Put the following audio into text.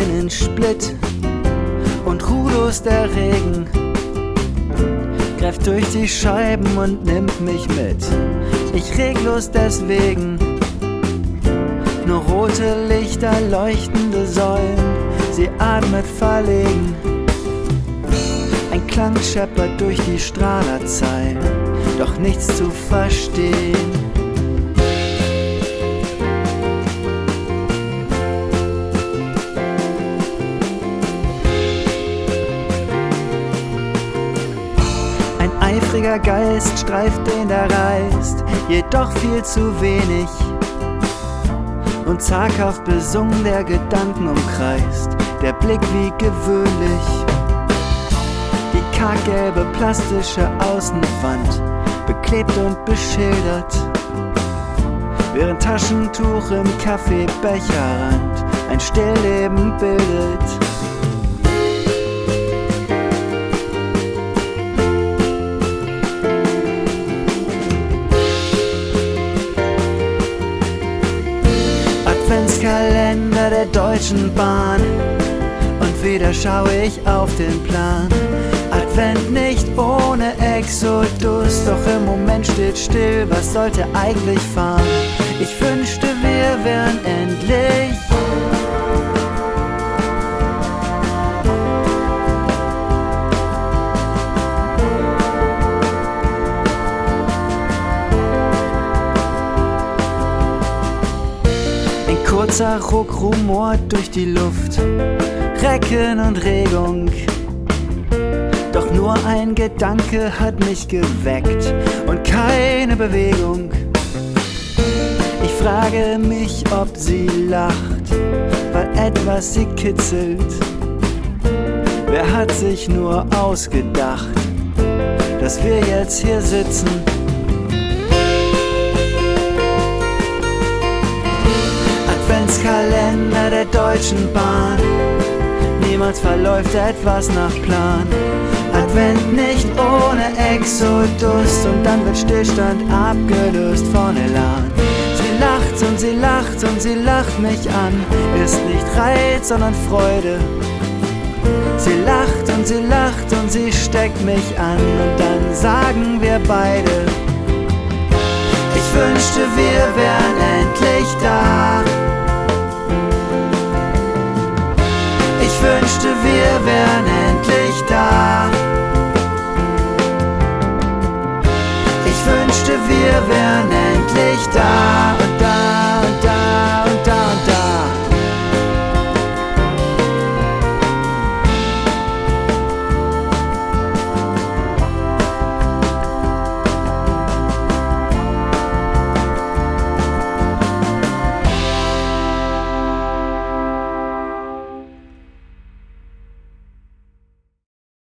einen Split und ruhelos der Regen greift durch die Scheiben und nimmt mich mit. Ich reglos deswegen, nur rote Lichter, leuchtende Säulen, sie atmet verlegen. Ein Klang scheppert durch die Strahlerzeilen, doch nichts zu verstehen. Ein eifriger Geist streift den da reist, jedoch viel zu wenig. Und zaghaft besungen der Gedanken umkreist, der Blick wie gewöhnlich. Die karggelbe plastische Außenwand, beklebt und beschildert, während Taschentuch im Kaffeebecherrand ein Stillleben bildet. Adventskalender der Deutschen Bahn und wieder schaue ich auf den Plan. Advent nicht ohne Exodus, doch im Moment steht still, was sollte eigentlich fahren? Ich wünschte, wir wären endlich ein kurzer Ruck rumort durch die Luft, Recken und Regung. Doch nur ein Gedanke hat mich geweckt und keine Bewegung. Ich frage mich, ob sie lacht, weil etwas sie kitzelt. Wer hat sich nur ausgedacht, dass wir jetzt hier sitzen? Adventskalender der Deutschen Bahn, niemals verläuft etwas nach Plan. Advent nicht ohne Exodus und dann wird Stillstand abgelöst von Elan. Sie lacht und sie lacht und sie lacht mich an, ist nicht Reiz, sondern Freude. Sie lacht und sie lacht und sie steckt mich an und dann sagen wir beide: Ich wünschte, wir wären endlich da.